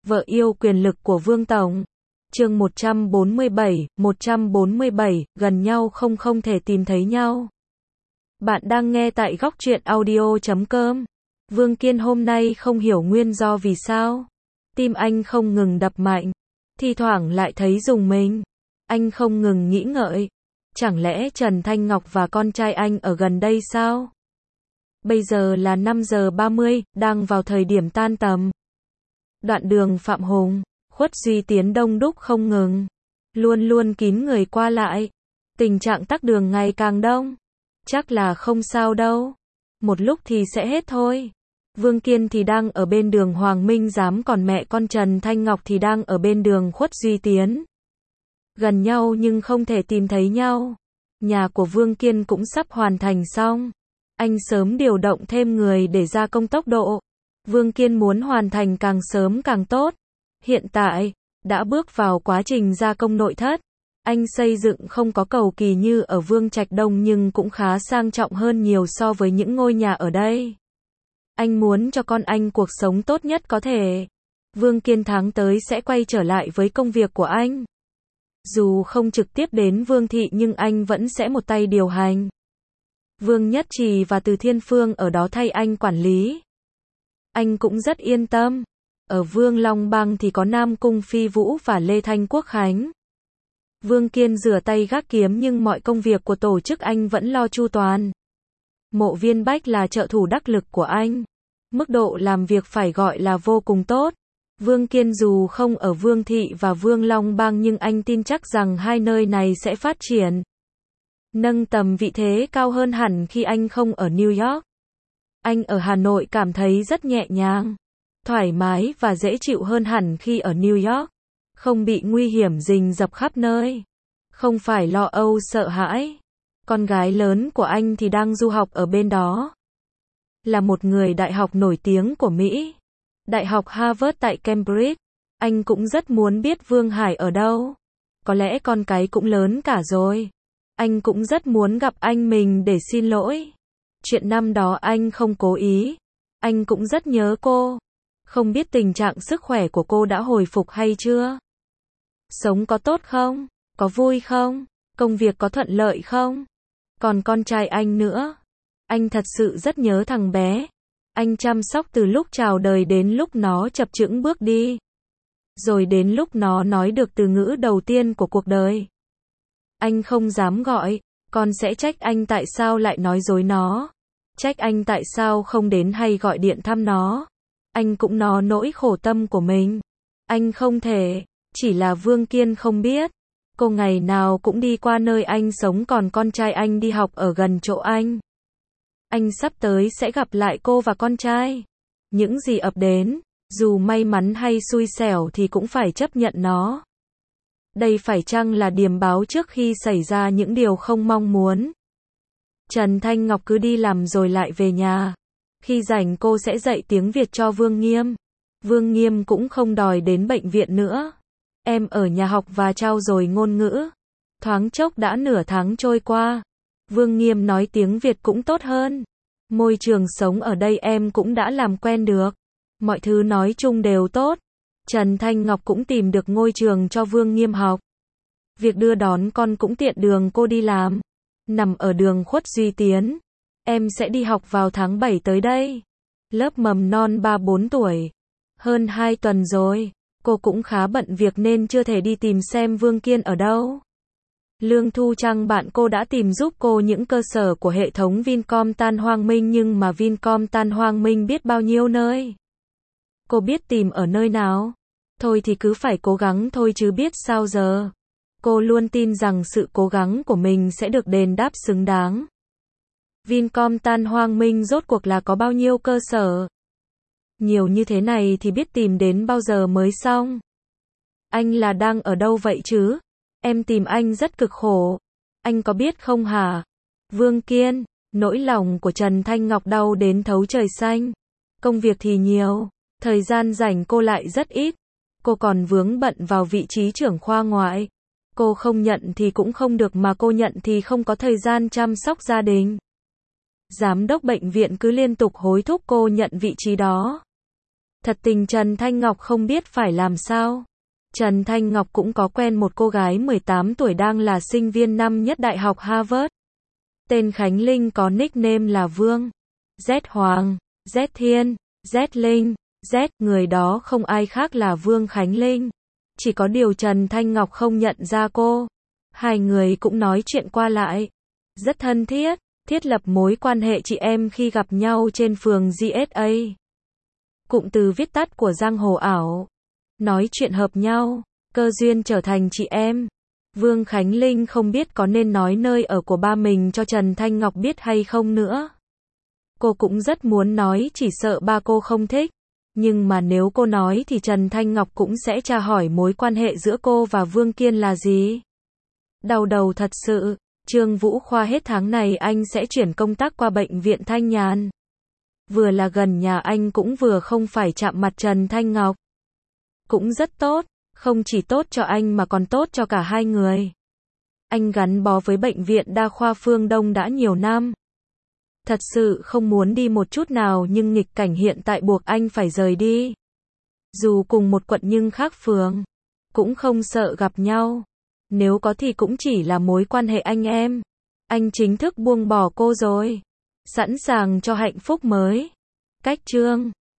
Vợ yêu quyền lực của Vương Tổng. Chương 147, gần nhau không thể tìm thấy nhau. Bạn đang nghe tại góc truyện audio.com. Vương Kiên hôm nay không hiểu nguyên do vì sao. Tim anh không ngừng đập mạnh. Thi thoảng lại thấy rùng mình. Anh không ngừng nghĩ ngợi. Chẳng lẽ Trần Thanh Ngọc và con trai anh ở gần đây sao? Bây giờ là 5 giờ 30, đang vào thời điểm tan tầm. Đoạn đường Phạm Hùng, Khuất Duy Tiến đông đúc không ngừng. Luôn luôn kín người qua lại. Tình trạng tắc đường ngày càng đông. Chắc là không sao đâu. Một lúc thì sẽ hết thôi. Vương Kiên thì đang ở bên đường Hoàng Minh Giám, còn mẹ con Trần Thanh Ngọc thì đang ở bên đường Khuất Duy Tiến. Gần nhau nhưng không thể tìm thấy nhau. Nhà của Vương Kiên cũng sắp hoàn thành xong. Anh sớm điều động thêm người để gia công tốc độ. Vương Kiên muốn hoàn thành càng sớm càng tốt. Hiện tại, đã bước vào quá trình gia công nội thất. Anh xây dựng không có cầu kỳ như ở Vương Trạch Đông nhưng cũng khá sang trọng hơn nhiều so với những ngôi nhà ở đây. Anh muốn cho con anh cuộc sống tốt nhất có thể. Vương Kiên tháng tới sẽ quay trở lại với công việc của anh. Dù không trực tiếp đến Vương Thị nhưng anh vẫn sẽ một tay điều hành. Vương Nhất Trì và Từ Thiên Phương ở đó thay anh quản lý. Anh cũng rất yên tâm. Ở Vương Long Bang thì có Nam Cung Phi Vũ và Lê Thanh Quốc Khánh. Vương Kiên rửa tay gác kiếm nhưng mọi công việc của tổ chức anh vẫn lo chu toàn. Mộ Viên Bách là trợ thủ đắc lực của anh. Mức độ làm việc phải gọi là vô cùng tốt. Vương Kiên dù không ở Vương Thị và Vương Long Bang nhưng anh tin chắc rằng hai nơi này sẽ phát triển. Nâng tầm vị thế cao hơn hẳn khi anh không ở New York. Anh ở Hà Nội cảm thấy rất nhẹ nhàng, thoải mái và dễ chịu hơn hẳn khi ở New York. Không bị nguy hiểm rình rập khắp nơi. Không phải lo âu sợ hãi. Con gái lớn của anh thì đang du học ở bên đó. Là một người đại học nổi tiếng của Mỹ. Đại học Harvard tại Cambridge. Anh cũng rất muốn biết Vương Hải ở đâu. Có lẽ con cái cũng lớn cả rồi. Anh cũng rất muốn gặp anh mình để xin lỗi. Chuyện năm đó anh không cố ý. Anh cũng rất nhớ cô. Không biết tình trạng sức khỏe của cô đã hồi phục hay chưa? Sống có tốt không? Có vui không? Công việc có thuận lợi không? Còn con trai anh nữa. Anh thật sự rất nhớ thằng bé. Anh chăm sóc từ lúc chào đời đến lúc nó chập chững bước đi. Rồi đến lúc nó nói được từ ngữ đầu tiên của cuộc đời. Anh không dám gọi. Con sẽ trách anh tại sao lại nói dối nó. Trách anh tại sao không đến hay gọi điện thăm nó. Anh cũng nói nỗi khổ tâm của mình. Anh không thể. Chỉ là Vương Kiên không biết. Cô ngày nào cũng đi qua nơi anh sống còn con trai anh đi học ở gần chỗ anh. Anh sắp tới sẽ gặp lại cô và con trai. Những gì ập đến, dù may mắn hay xui xẻo thì cũng phải chấp nhận nó. Đây phải chăng là điềm báo trước khi xảy ra những điều không mong muốn. Trần Thanh Ngọc cứ đi làm rồi lại về nhà. Khi rảnh cô sẽ dạy tiếng Việt cho Vương Nghiêm. Vương Nghiêm cũng không đòi đến bệnh viện nữa. Em ở nhà học và trau dồi ngôn ngữ. Thoáng chốc đã nửa tháng trôi qua. Vương Nghiêm nói tiếng Việt cũng tốt hơn. Môi trường sống ở đây em cũng đã làm quen được. Mọi thứ nói chung đều tốt. Trần Thanh Ngọc cũng tìm được ngôi trường cho Vương Nghiêm học. Việc đưa đón con cũng tiện đường cô đi làm. Nằm ở đường Khuất Duy Tiến. Em sẽ đi học vào tháng 7 tới đây. Lớp mầm non 3-4 tuổi. Hơn 2 tuần rồi. Cô cũng khá bận việc nên chưa thể đi tìm xem Vương Kiên ở đâu. Lương Thu Trăng bạn cô đã tìm giúp cô những cơ sở của hệ thống Vincom Tan Hoang Minh nhưng mà Vincom Tan Hoang Minh biết bao nhiêu nơi. Cô biết tìm ở nơi nào? Thôi thì cứ phải cố gắng thôi chứ biết sao giờ. Cô luôn tin rằng sự cố gắng của mình sẽ được đền đáp xứng đáng. Vincom Tan Hoang Minh rốt cuộc là có bao nhiêu cơ sở? Nhiều như thế này thì biết tìm đến bao giờ mới xong. Anh là đang ở đâu vậy chứ? Em tìm anh rất cực khổ. Anh có biết không hả? Vương Kiên, nỗi lòng của Trần Thanh Ngọc đau đến thấu trời xanh. Công việc thì nhiều, thời gian rảnh cô lại rất ít. Cô còn vướng bận vào vị trí trưởng khoa ngoại. Cô không nhận thì cũng không được mà cô nhận thì không có thời gian chăm sóc gia đình. Giám đốc bệnh viện cứ liên tục hối thúc cô nhận vị trí đó. Thật tình Trần Thanh Ngọc không biết phải làm sao. Trần Thanh Ngọc cũng có quen một cô gái 18 tuổi đang là sinh viên năm nhất Đại học Harvard. Tên Khánh Linh có nickname là Vương, Z Hoàng, Z Thiên, Z Linh, Z, người đó không ai khác là Vương Khánh Linh. Chỉ có điều Trần Thanh Ngọc không nhận ra cô. Hai người cũng nói chuyện qua lại, rất thân thiết, thiết lập mối quan hệ chị em khi gặp nhau trên phường GSA. Cụm từ viết tắt của giang hồ ảo. Nói chuyện hợp nhau, cơ duyên trở thành chị em. Vương Khánh Linh không biết có nên nói nơi ở của ba mình cho Trần Thanh Ngọc biết hay không nữa. Cô cũng rất muốn nói, chỉ sợ ba cô không thích. Nhưng mà nếu cô nói thì Trần Thanh Ngọc cũng sẽ tra hỏi mối quan hệ giữa cô và Vương Kiên là gì. Đau đầu thật sự. Trương Vũ Khoa hết tháng này anh sẽ chuyển công tác qua bệnh viện Thanh Nhàn. Vừa là gần nhà anh cũng vừa không phải chạm mặt Trần Thanh Ngọc. Cũng rất tốt, không chỉ tốt cho anh mà còn tốt cho cả hai người. Anh gắn bó với bệnh viện đa khoa Phương Đông đã nhiều năm. Thật sự không muốn đi một chút nào nhưng nghịch cảnh hiện tại buộc anh phải rời đi. Dù cùng một quận nhưng khác phường, cũng không sợ gặp nhau. Nếu có thì cũng chỉ là mối quan hệ anh em. Anh chính thức buông bỏ cô rồi. Sẵn sàng cho hạnh phúc mới. Cách chương